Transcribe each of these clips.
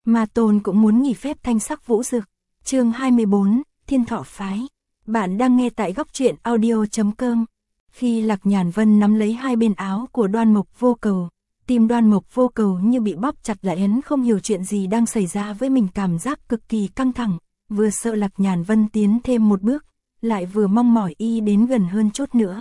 Ma Tôn cũng muốn nghỉ phép Thanh Sắc Vũ Dực. Chương 24, Thiên Thọ Phái. Bạn đang nghe tại góc truyện audio.com. Khi Lạc Nhàn Vân nắm lấy hai bên áo của Đoan Mộc Vô Cầu, tim Đoan Mộc Vô Cầu như bị bóp chặt lại, hắn không hiểu chuyện gì đang xảy ra với mình, cảm giác cực kỳ căng thẳng, vừa sợ Lạc Nhàn Vân tiến thêm một bước, lại vừa mong mỏi y đến gần hơn chút nữa.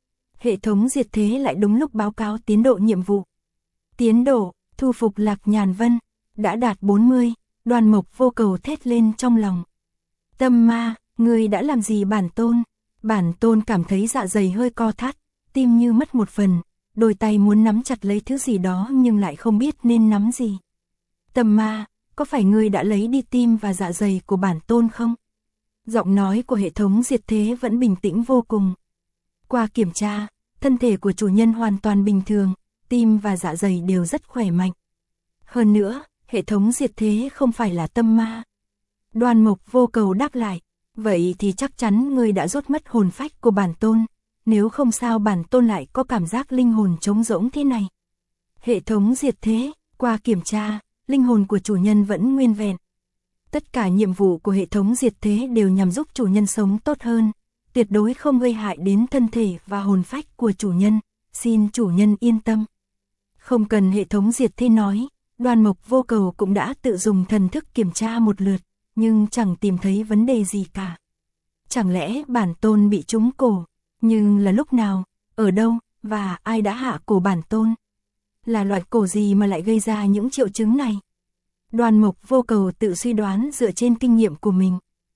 Hệ thống diệt thế lại đúng lúc báo cáo tiến độ nhiệm vụ. Tiến độ, thu phục Lạc Nhàn Vân, đã đạt 40, Đoan Mộc Vô Cầu thét lên trong lòng. Tâm ma, ngươi đã làm gì bản tôn? Bản tôn cảm thấy dạ dày hơi co thắt, tim như mất một phần, đôi tay muốn nắm chặt lấy thứ gì đó nhưng lại không biết nên nắm gì. Tâm ma, có phải ngươi đã lấy đi tim và dạ dày của bản tôn không? Giọng nói của hệ thống diệt thế vẫn bình tĩnh vô cùng. Qua kiểm tra, thân thể của chủ nhân hoàn toàn bình thường, tim và dạ dày đều rất khỏe mạnh. Hơn nữa, hệ thống diệt thế không phải là tâm ma. Đoan Mộc Vô Cầu đáp lại, vậy thì chắc chắn ngươi đã rút mất hồn phách của bản tôn, nếu không sao bản tôn lại có cảm giác linh hồn trống rỗng thế này. Hệ thống diệt thế, qua kiểm tra, linh hồn của chủ nhân vẫn nguyên vẹn. Tất cả nhiệm vụ của hệ thống diệt thế đều nhằm giúp chủ nhân sống tốt hơn, tuyệt đối không gây hại đến thân thể và hồn phách của chủ nhân, xin chủ nhân yên tâm. Không cần hệ thống diệt thế nói, Đoan Mộc Vô Cầu cũng đã tự dùng thần thức kiểm tra một lượt, nhưng chẳng tìm thấy vấn đề gì cả. Chẳng lẽ bản tôn bị trúng cổ, nhưng là lúc nào, ở đâu, và ai đã hạ cổ bản tôn? Là loại cổ gì mà lại gây ra những triệu chứng này? Đoan Mộc Vô Cầu tự suy đoán dựa trên kinh nghiệm của mình.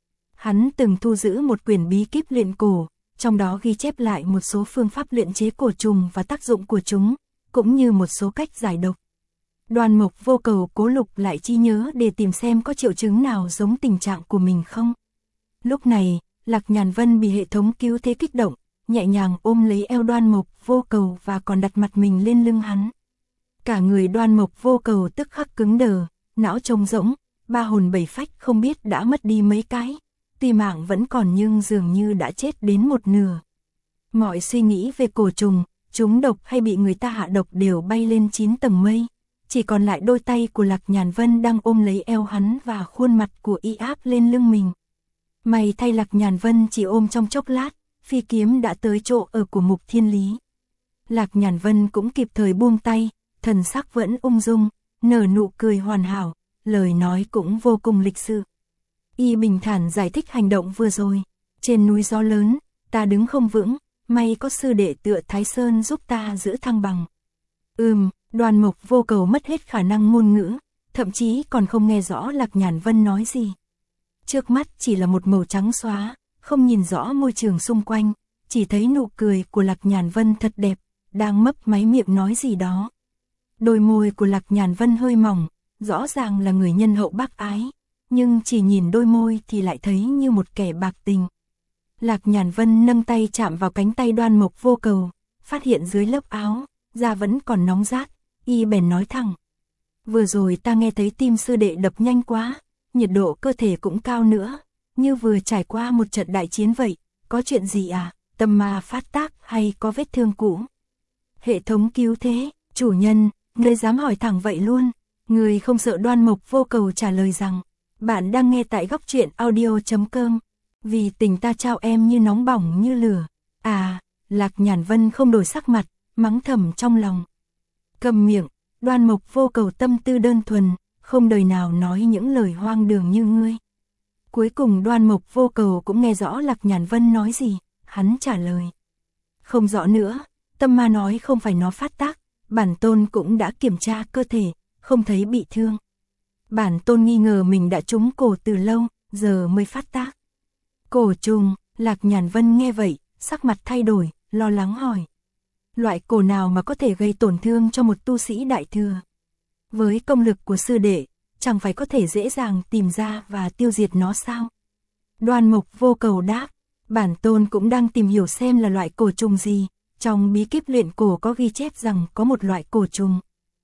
Hắn từng thu giữ một quyển bí kíp luyện cổ, trong đó ghi chép lại một số phương pháp luyện chế cổ trùng và tác dụng của chúng, cũng như một số cách giải độc. Đoan Mộc Vô Cầu cố lục lại trí nhớ để tìm xem có triệu chứng nào giống tình trạng của mình không. Lúc này, Lạc Nhàn Vân bị hệ thống cứu thế kích động, nhẹ nhàng ôm lấy eo Đoan Mộc Vô Cầu và còn đặt mặt mình lên lưng hắn. Cả người Đoan Mộc Vô Cầu tức khắc cứng đờ, não trống rỗng, ba hồn bảy phách không biết đã mất đi mấy cái, tuy mạng vẫn còn nhưng dường như đã chết đến một nửa. Mọi suy nghĩ về cổ trùng, chúng độc hay bị người ta hạ độc đều bay lên 9 tầng mây, chỉ còn lại đôi tay của Lạc Nhàn Vân đang ôm lấy eo hắn và khuôn mặt của y áp lên lưng mình. May thay Lạc Nhàn Vân chỉ ôm trong chốc lát, phi kiếm đã tới chỗ ở của Mục Thiên Lý. Lạc Nhàn Vân cũng kịp thời buông tay, thần sắc vẫn ung dung, nở nụ cười hoàn hảo, lời nói cũng vô cùng lịch sự. Y bình thản giải thích hành động vừa rồi. Trên núi gió lớn, ta đứng không vững, may có sư đệ tựa Thái Sơn giúp ta giữ thăng bằng. Đoan Mộc Vô Cầu mất hết khả năng ngôn ngữ, thậm chí còn không nghe rõ Lạc Nhàn Vân nói gì. Trước mắt chỉ là một màu trắng xóa, không nhìn rõ môi trường xung quanh, chỉ thấy nụ cười của Lạc Nhàn Vân thật đẹp, đang mấp máy miệng nói gì đó. Đôi môi của Lạc Nhàn Vân hơi mỏng, rõ ràng là người nhân hậu bác ái, nhưng chỉ nhìn đôi môi thì lại thấy như một kẻ bạc tình. Lạc Nhàn Vân nâng tay chạm vào cánh tay Đoan Mộc Vô Cầu, phát hiện dưới lớp áo, da vẫn còn nóng rát, y bèn nói thẳng. Vừa rồi ta nghe thấy tim sư đệ đập nhanh quá, nhiệt độ cơ thể cũng cao nữa, như vừa trải qua một trận đại chiến vậy, có chuyện gì à, tâm ma phát tác hay có vết thương cũ? Hệ thống cứu thế, chủ nhân, ngươi dám hỏi thẳng vậy luôn, ngươi không sợ? Đoan Mộc Vô Cầu trả lời rằng, bạn đang nghe tại góc truyện audio.com, vì tình ta trao em như nóng bỏng như lửa. Lạc Nhàn Vân không đổi sắc mặt, mắng thầm trong lòng. Cầm miệng, Đoan Mộc Vô Cầu tâm tư đơn thuần, không đời nào nói những lời hoang đường như ngươi. Cuối cùng Đoan Mộc Vô Cầu cũng nghe rõ Lạc Nhàn Vân nói gì, hắn trả lời. Không rõ nữa, tâm ma nói không phải nó phát tác, bản tôn cũng đã kiểm tra cơ thể, không thấy bị thương. Bản tôn nghi ngờ mình đã trúng cổ từ lâu, giờ mới phát tác. Cổ trùng, Lạc Nhàn Vân nghe vậy, sắc mặt thay đổi, lo lắng hỏi. Loại cổ nào mà có thể gây tổn thương cho một tu sĩ đại thừa? Với công lực của sư đệ, chẳng phải có thể dễ dàng tìm ra và tiêu diệt nó sao? Đoan Mộc Vô Cầu đáp, bản tôn cũng đang tìm hiểu xem là loại cổ trùng gì, trong bí kíp luyện cổ có ghi chép rằng có một loại cổ trùng.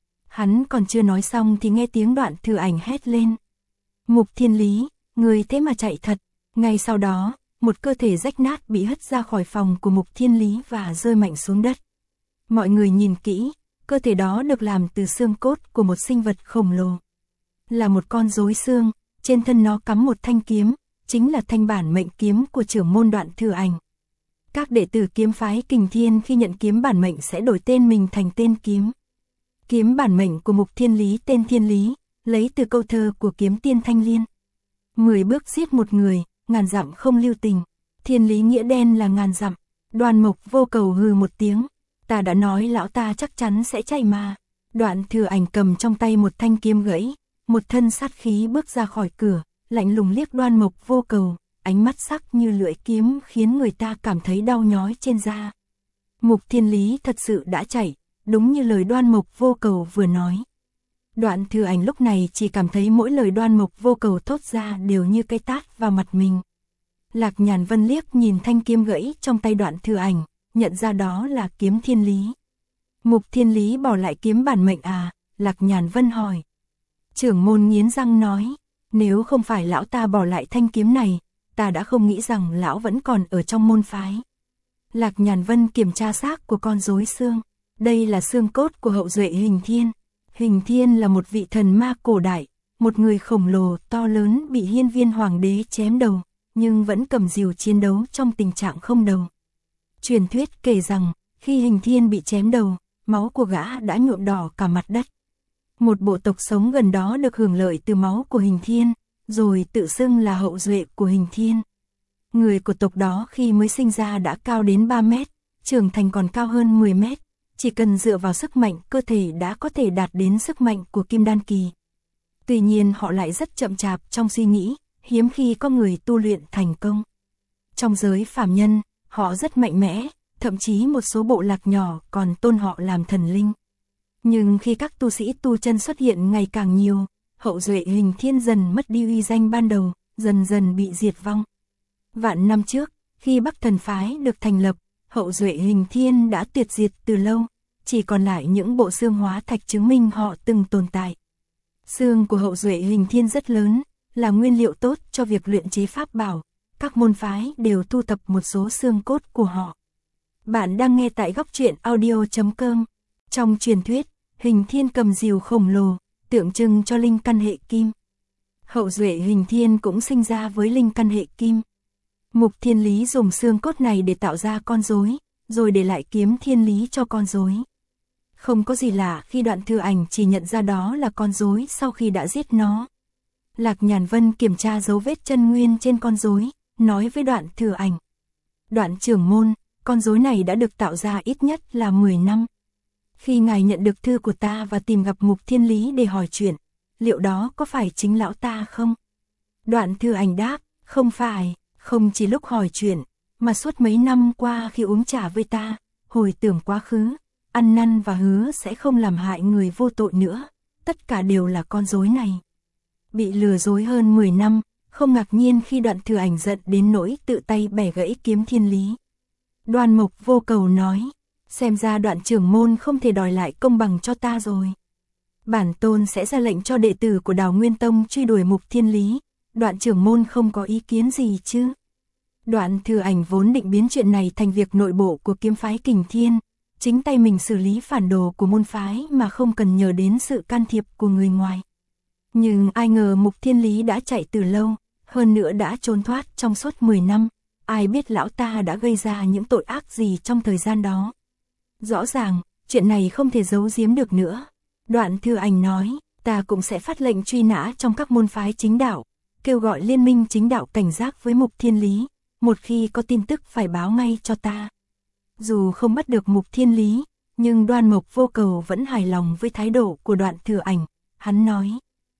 Hắn còn chưa nói xong thì nghe tiếng Đoạn Thừa Ảnh hét lên. Mục Thiên Lý, người thế mà chạy thật. Ngay sau đó, một cơ thể rách nát bị hất ra khỏi phòng của Mục Thiên Lý và rơi mạnh xuống đất. Mọi người nhìn kỹ, cơ thể đó được làm từ xương cốt của một sinh vật khổng lồ. là một con rối xương, trên thân nó cắm một thanh kiếm, chính là thanh bản mệnh kiếm của trưởng môn Đoạn Thừa Ảnh. Các đệ tử kiếm phái Kình Thiên khi nhận kiếm bản mệnh sẽ đổi tên mình thành tên kiếm. Kiếm bản mệnh của Mục Thiên Lý tên Thiên Lý, lấy từ câu thơ của kiếm tiên Thanh Liên. 10 bước giết một người, ngàn dặm không lưu tình. Thiên lý nghĩa đen là ngàn dặm. Đoan Mộc Vô Cầu hừ một tiếng. Ta đã nói lão ta chắc chắn sẽ chạy mà. Đoạn Thừa Ảnh cầm trong tay một thanh kiếm gãy, một thân sát khí bước ra khỏi cửa, lạnh lùng liếc Đoan Mộc Vô Cầu, ánh mắt sắc như lưỡi kiếm khiến người ta cảm thấy đau nhói trên da. Mục Thiên Lý thật sự đã chạy, đúng như lời Đoan Mộc Vô Cầu vừa nói. Đoạn Thừa Ảnh lúc này chỉ cảm thấy mỗi lời Đoan Mộc Vô Cầu thốt ra đều như cây tát vào mặt mình. Lạc Nhàn Vân liếc nhìn thanh kiếm gãy trong tay Đoạn Thừa Ảnh, nhận ra đó là kiếm Thiên Lý. Mục Thiên Lý bỏ lại kiếm bản mệnh à? Lạc Nhàn Vân hỏi. Trưởng môn nghiến răng nói, nếu không phải lão ta bỏ lại thanh kiếm này, ta đã không nghĩ rằng lão vẫn còn ở trong môn phái. Lạc Nhàn Vân kiểm tra xác của con rối xương. Đây là xương cốt của hậu duệ Hình Thiên. Hình Thiên là một vị thần ma cổ đại, một người khổng lồ to lớn bị Hiên Viên Hoàng đế chém đầu, nhưng vẫn cầm rìu chiến đấu trong tình trạng không đầu. Truyền thuyết kể rằng, khi Hình Thiên bị chém đầu, máu của gã đã nhuộm đỏ cả mặt đất. Một bộ tộc sống gần đó được hưởng lợi từ máu của Hình Thiên, rồi tự xưng là hậu duệ của Hình Thiên. Người của tộc đó khi mới sinh ra đã cao đến 3 mét, trưởng thành còn cao hơn 10 mét. Chỉ cần dựa vào sức mạnh cơ thể đã có thể đạt đến sức mạnh của Kim Đan Kỳ. Tuy nhiên họ lại rất chậm chạp trong suy nghĩ, hiếm khi có người tu luyện thành công. Trong giới phàm nhân, họ rất mạnh mẽ, thậm chí một số bộ lạc nhỏ còn tôn họ làm thần linh. Nhưng khi các tu sĩ tu chân xuất hiện ngày càng nhiều, hậu duệ Hình Thiên dần mất đi uy danh ban đầu, dần dần bị diệt vong. Vạn năm trước, khi Bắc Thần Phái được thành lập, hậu duệ Hình Thiên đã tuyệt diệt từ lâu, chỉ còn lại những bộ xương hóa thạch chứng minh họ từng tồn tại. Xương của hậu duệ Hình Thiên rất lớn, là nguyên liệu tốt cho việc luyện chế pháp bảo, các môn phái đều thu thập một số xương cốt của họ. Bạn đang nghe tại góc truyện audio.com. Trong truyền thuyết, Hình Thiên cầm rìu khổng lồ, tượng trưng cho linh căn hệ kim. Hậu duệ Hình Thiên cũng sinh ra với linh căn hệ kim. Mục Thiên Lý dùng xương cốt này để tạo ra con rối, rồi để lại kiếm Thiên Lý cho con rối. Không có gì lạ khi Đoạn Thừa Ảnh chỉ nhận ra đó là con rối sau khi đã giết nó. Lạc Nhàn Vân kiểm tra dấu vết chân nguyên trên con rối, nói với Đoạn Thừa Ảnh. Đoạn trưởng môn, con rối này đã được tạo ra ít nhất là 10 năm. Khi ngài nhận được thư của ta và tìm gặp Mục Thiên Lý để hỏi chuyện, liệu đó có phải chính lão ta không? Đoạn Thừa Ảnh đáp, không phải, không chỉ lúc hỏi chuyện, mà suốt mấy năm qua khi uống trà với ta, hồi tưởng quá khứ, ăn năn và hứa sẽ không làm hại người vô tội nữa, tất cả đều là con rối này. Bị lừa dối hơn 10 năm, không ngạc nhiên khi Đoạn Thừa Ảnh giận đến nỗi tự tay bẻ gãy kiếm Thiên Lý. Đoan Mộc Vô Cầu nói, xem ra Đoạn trưởng môn không thể đòi lại công bằng cho ta rồi. Bản tôn sẽ ra lệnh cho đệ tử của Đào Nguyên Tông truy đuổi Mục Thiên Lý, Đoạn trưởng môn không có ý kiến gì chứ? Đoạn Thừa Ảnh vốn định biến chuyện này thành việc nội bộ của kiếm phái Kình Thiên, chính tay mình xử lý phản đồ của môn phái mà không cần nhờ đến sự can thiệp của người ngoài. Nhưng ai ngờ Mục Thiên Lý đã chạy từ lâu, hơn nữa đã trốn thoát trong suốt 10 năm, ai biết lão ta đã gây ra những tội ác gì trong thời gian đó. Rõ ràng, chuyện này không thể giấu giếm được nữa. Đoạn Thừa Ảnh nói, ta cũng sẽ phát lệnh truy nã trong các môn phái chính đạo, kêu gọi liên minh chính đạo cảnh giác với Mục Thiên Lý, một khi có tin tức phải báo ngay cho ta. Dù không bắt được Mục Thiên Lý, nhưng Đoan Mộc Vô Cầu vẫn hài lòng với thái độ của Đoạn Thừa Ảnh, hắn nói.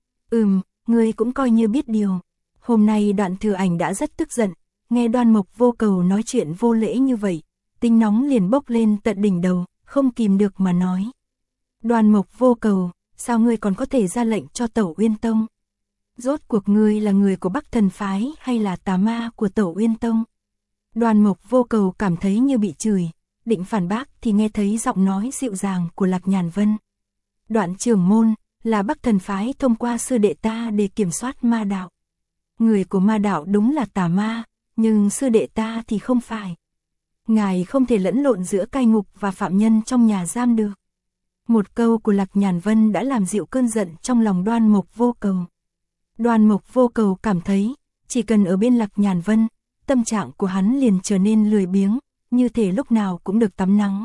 Ngươi cũng coi như biết điều. Hôm nay Đoạn Thừa Ảnh đã rất tức giận, nghe Đoan Mộc Vô Cầu nói chuyện vô lễ như vậy, tính nóng liền bốc lên tận đỉnh đầu, không kìm được mà nói. Đoan Mộc Vô Cầu, sao ngươi còn có thể ra lệnh cho Tẩu Uyên Tông? Rốt cuộc ngươi là người của Bắc Thần Phái hay là tà ma của Tẩu Uyên Tông? Đoan Mộc Vô Cầu cảm thấy như bị chửi, định phản bác thì nghe thấy giọng nói dịu dàng của Lạc Nhàn Vân. Đoạn trưởng môn, là Bắc Thần Phái thông qua sư đệ ta để kiểm soát ma đạo. Người của ma đạo đúng là tà ma, nhưng sư đệ ta thì không phải. Ngài không thể lẫn lộn giữa cai ngục và phạm nhân trong nhà giam được. Một câu của Lạc Nhàn Vân đã làm dịu cơn giận trong lòng Đoan Mộc Vô Cầu. Đoan Mộc Vô Cầu cảm thấy, chỉ cần ở bên Lạc Nhàn Vân, tâm trạng của hắn liền trở nên lười biếng, như thể lúc nào cũng được tắm nắng.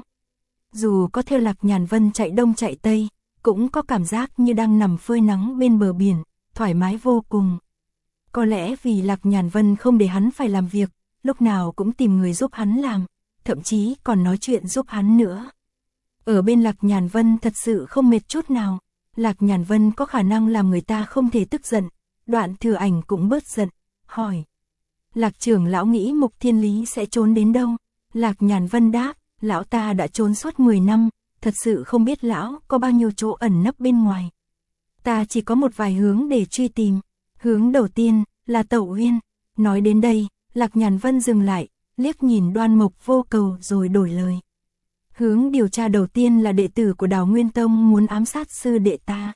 Dù có theo Lạc Nhàn Vân chạy đông chạy tây, cũng có cảm giác như đang nằm phơi nắng bên bờ biển, thoải mái vô cùng. Có lẽ vì Lạc Nhàn Vân không để hắn phải làm việc, lúc nào cũng tìm người giúp hắn làm, thậm chí còn nói chuyện giúp hắn nữa. Ở bên Lạc Nhàn Vân thật sự không mệt chút nào, Lạc Nhàn Vân có khả năng làm người ta không thể tức giận. Đoạn Thừa Ảnh cũng bớt giận, hỏi. Lạc trưởng lão nghĩ Mục Thiên Lý sẽ trốn đến đâu? Lạc Nhàn Vân đáp, lão ta đã trốn suốt 10 năm, thật sự không biết lão có bao nhiêu chỗ ẩn nấp bên ngoài. Ta chỉ có một vài hướng để truy tìm. Hướng đầu tiên là Tẩu Uyên. Nói đến đây, Lạc Nhàn Vân dừng lại, liếc nhìn Đoan Mộc Vô Cầu rồi đổi lời. Hướng điều tra đầu tiên là đệ tử của Đào Nguyên Tông muốn ám sát sư đệ ta.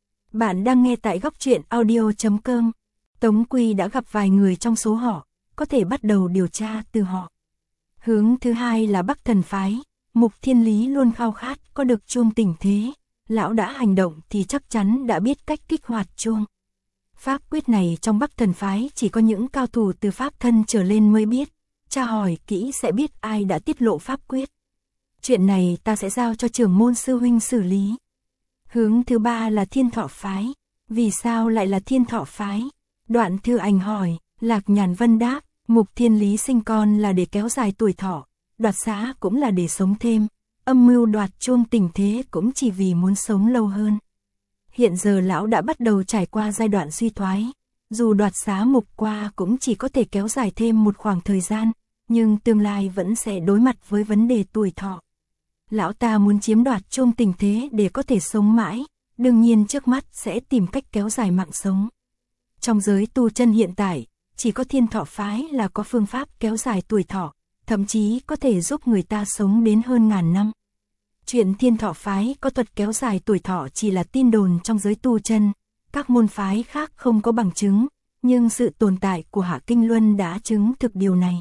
Bạn đang nghe tại góc truyện audio.com. Tống Quy đã gặp vài người trong số họ, có thể bắt đầu điều tra từ họ. Hướng thứ hai là Bắc Thần Phái. Mục Thiên Lý luôn khao khát có được chuông tình thế. Lão đã hành động thì chắc chắn đã biết cách kích hoạt chuông. Pháp quyết này trong Bắc Thần Phái chỉ có những cao thủ từ pháp thân trở lên mới biết. Tra hỏi kỹ sẽ biết ai đã tiết lộ pháp quyết. Chuyện này ta sẽ giao cho trưởng môn sư huynh xử lý. Hướng thứ ba là Thiên Thọ Phái. Vì sao lại là Thiên Thọ Phái? Đoạn Thừa Ảnh hỏi. Lạc Nhàn Vân đáp, Mục Thiên Lý sinh con là để kéo dài tuổi thọ, đoạt xá cũng là để sống thêm, âm mưu đoạt chuông tình thế cũng chỉ vì muốn sống lâu hơn. Hiện giờ lão đã bắt đầu trải qua giai đoạn suy thoái, dù đoạt xá mục qua cũng chỉ có thể kéo dài thêm một khoảng thời gian, nhưng tương lai vẫn sẽ đối mặt với vấn đề tuổi thọ. Lão ta muốn chiếm đoạt chuông tình thế để có thể sống mãi, đương nhiên trước mắt sẽ tìm cách kéo dài mạng sống. Trong giới tu chân hiện tại, chỉ có Thiên Thọ Phái là có phương pháp kéo dài tuổi thọ, thậm chí có thể giúp người ta sống đến hơn ngàn năm. Chuyện Thiên Thọ Phái có thuật kéo dài tuổi thọ chỉ là tin đồn trong giới tu chân, các môn phái khác không có bằng chứng, nhưng sự tồn tại của Hạ Kinh Luân đã chứng thực điều này.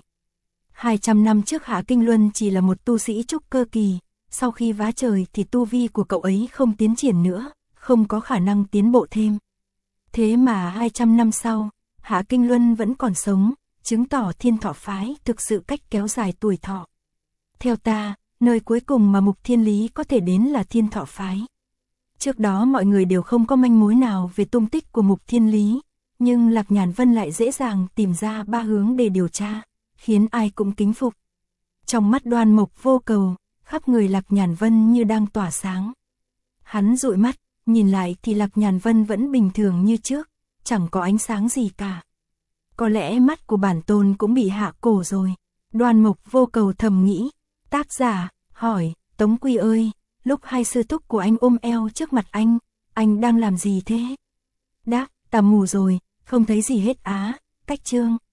200 năm trước Hạ Kinh Luân chỉ là một tu sĩ trúc cơ kỳ, sau khi vá trời thì tu vi của cậu ấy không tiến triển nữa, không có khả năng tiến bộ thêm. Thế mà 200 năm sau, Hạ Kinh Luân vẫn còn sống, chứng tỏ Thiên Thọ Phái thực sự cách kéo dài tuổi thọ. Theo ta, nơi cuối cùng mà Mục Thiên Lý có thể đến là Thiên Thọ Phái. Trước đó mọi người đều không có manh mối nào về tung tích của Mục Thiên Lý, nhưng Lạc Nhàn Vân lại dễ dàng tìm ra 3 hướng để điều tra, khiến ai cũng kính phục. Trong mắt Đoan Mộc Vô Cầu, khắp người Lạc Nhàn Vân như đang tỏa sáng. Hắn dụi mắt, nhìn lại thì Lạc Nhàn Vân vẫn bình thường như trước, chẳng có ánh sáng gì cả. Có lẽ mắt của bản tôn cũng bị hạ cổ rồi. Đoan Mộc Vô Cầu thầm nghĩ. Tác giả, hỏi, Tống Quy ơi, lúc hai sư thúc của anh ôm eo trước mặt anh đang làm gì thế? Đáp, ta mù rồi, không thấy gì hết á, cách chương.